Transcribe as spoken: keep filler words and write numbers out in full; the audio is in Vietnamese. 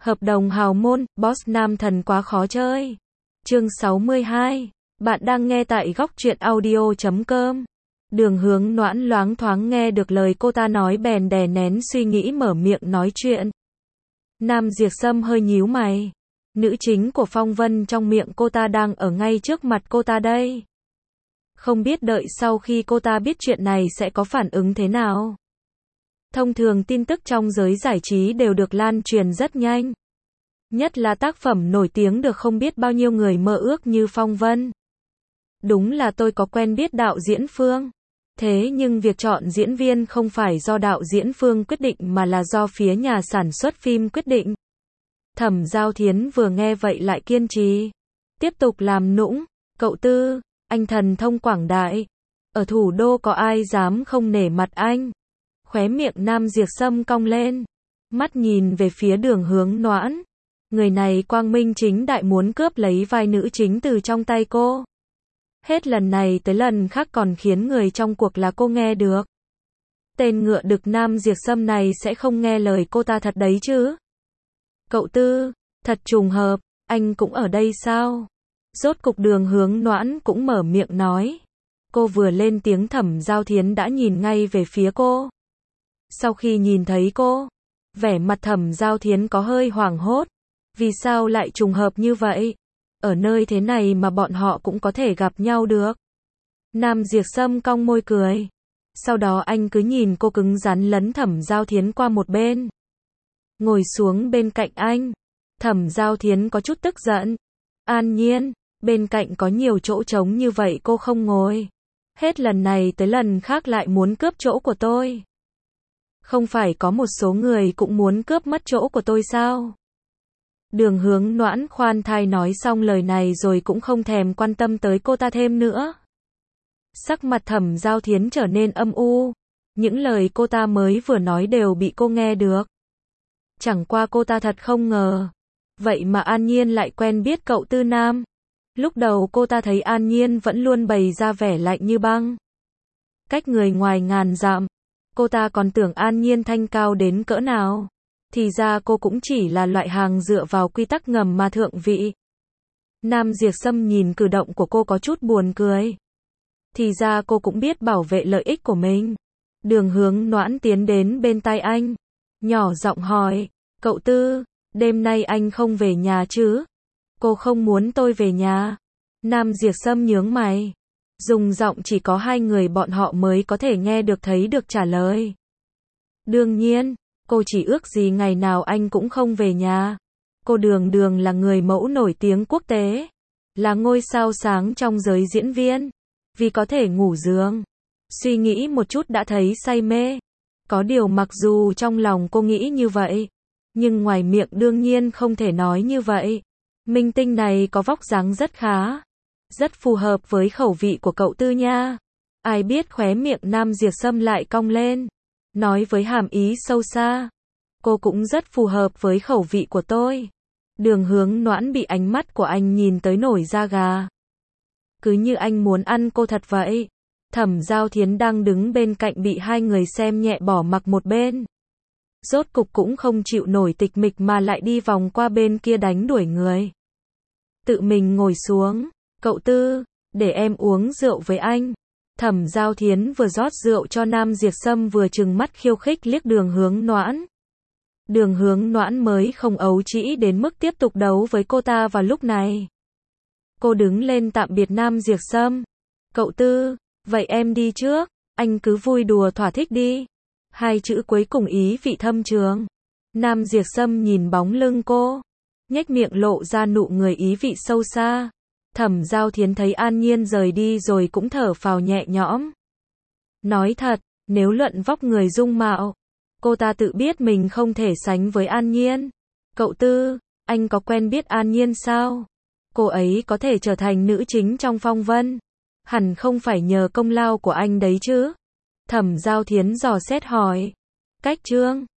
Hợp đồng hào môn, boss nam thần quá khó chơi. Chương sáu mươi hai. Bạn đang nghe tại góc truyện audio chấm com. Đường Hướng Noãn loáng thoáng nghe được lời cô ta nói bèn đè nén suy nghĩ mở miệng nói chuyện. Nam Diệp Sâm hơi nhíu mày. Nữ chính của Phong Vân trong miệng cô ta đang ở ngay trước mặt cô ta đây. Không biết đợi sau khi cô ta biết chuyện này sẽ có phản ứng thế nào. Thông thường tin tức trong giới giải trí đều được lan truyền rất nhanh. Nhất là tác phẩm nổi tiếng được không biết bao nhiêu người mơ ước như Phong Vân. Đúng là tôi có quen biết đạo diễn Phương. Thế nhưng việc chọn diễn viên không phải do đạo diễn Phương quyết định mà là do phía nhà sản xuất phim quyết định. Thẩm Giao Thiến vừa nghe vậy lại kiên trì. Tiếp tục làm nũng. Cậu Tư, anh thần thông quảng đại. Ở thủ đô có ai dám không nể mặt anh. Khóe miệng Nam Diệp Sâm cong lên. Mắt nhìn về phía Đường Hướng Noãn. Người này quang minh chính đại muốn cướp lấy vai nữ chính từ trong tay cô. Hết lần này tới lần khác còn khiến người trong cuộc là cô nghe được. Tên ngựa đực Nam Diệp Sâm này sẽ không nghe lời cô ta thật đấy chứ. Cậu Tư, thật trùng hợp, anh cũng ở đây sao? Rốt cục Đường Hướng Noãn cũng mở miệng nói. Cô vừa lên tiếng Thẩm Giao Thiến đã nhìn ngay về phía cô. Sau khi nhìn thấy cô, vẻ mặt Thẩm Giao Thiến có hơi hoảng hốt. Vì sao lại trùng hợp như vậy? Ở nơi thế này mà bọn họ cũng có thể gặp nhau được. Nam Diệp Sâm cong môi cười. Sau đó anh cứ nhìn cô cứng rắn lấn Thẩm Giao Thiến qua một bên. Ngồi xuống bên cạnh anh. Thẩm Giao Thiến có chút tức giận. An Nhiên, bên cạnh có nhiều chỗ trống như vậy cô không ngồi. Hết lần này tới lần khác lại muốn cướp chỗ của tôi. Không phải có một số người cũng muốn cướp mất chỗ của tôi sao? Đường Hướng Noãn khoan thai nói xong lời này rồi cũng không thèm quan tâm tới cô ta thêm nữa. Sắc mặt Thẩm Giao Thiến trở nên âm u. Những lời cô ta mới vừa nói đều bị cô nghe được. Chẳng qua cô ta thật không ngờ. Vậy mà An Nhiên lại quen biết cậu Tư Nam. Lúc đầu cô ta thấy An Nhiên vẫn luôn bày ra vẻ lạnh như băng. Cách người ngoài ngàn dặm. Cô ta còn tưởng An Nhiên thanh cao đến cỡ nào. Thì ra cô cũng chỉ là loại hàng dựa vào quy tắc ngầm mà thượng vị. Nam Diệp Sâm nhìn cử động của cô có chút buồn cười. Thì ra cô cũng biết bảo vệ lợi ích của mình. Đường Hướng Noãn tiến đến bên tai anh. Nhỏ giọng hỏi, cậu Tư, đêm nay anh không về nhà chứ? Cô không muốn tôi về nhà. Nam Diệp Sâm nhướng mày. Dùng giọng chỉ có hai người bọn họ mới có thể nghe được thấy được trả lời. Đương nhiên. Cô chỉ ước gì ngày nào anh cũng không về nhà. Cô Đường Đường là người mẫu nổi tiếng quốc tế. Là ngôi sao sáng trong giới diễn viên. Vì có thể ngủ giường. Suy nghĩ một chút đã thấy say mê. Có điều mặc dù trong lòng cô nghĩ như vậy. Nhưng ngoài miệng đương nhiên không thể nói như vậy. Minh tinh này có vóc dáng rất khá. Rất phù hợp với khẩu vị của cậu Tư nha. Ai biết khóe miệng Nam Diệp Sâm lại cong lên. Nói với hàm ý sâu xa. Cô cũng rất phù hợp với khẩu vị của tôi. Đường Hướng Noãn bị ánh mắt của anh nhìn tới nổi da gà. Cứ như anh muốn ăn cô thật vậy. Thẩm Giao Thiến đang đứng bên cạnh bị hai người xem nhẹ bỏ mặc một bên. Rốt cục cũng không chịu nổi tịch mịch mà lại đi vòng qua bên kia đánh đuổi người. Tự mình ngồi xuống. Cậu Tư, để em uống rượu với anh. Thẩm Giao Thiến vừa rót rượu cho Nam Diệp Sâm vừa trừng mắt khiêu khích liếc Đường Hướng Noãn. Đường Hướng Noãn mới không ấu trĩ đến mức tiếp tục đấu với cô ta vào lúc này. Cô đứng lên tạm biệt Nam Diệp Sâm. Cậu Tư, vậy em đi trước, anh cứ vui đùa thỏa thích đi. Hai chữ cuối cùng ý vị thâm trường. Nam Diệp Sâm nhìn bóng lưng cô, nhếch miệng lộ ra nụ cười ý vị sâu xa. Thẩm Giao Thiến thấy An Nhiên rời đi rồi cũng thở phào nhẹ nhõm. Nói thật, nếu luận vóc người dung mạo, cô ta tự biết mình không thể sánh với An Nhiên. Cậu Tư, anh có quen biết An Nhiên sao? Cô ấy có thể trở thành nữ chính trong Phong Vân. Hẳn không phải nhờ công lao của anh đấy chứ? Thẩm Giao Thiến dò xét hỏi. Cách chương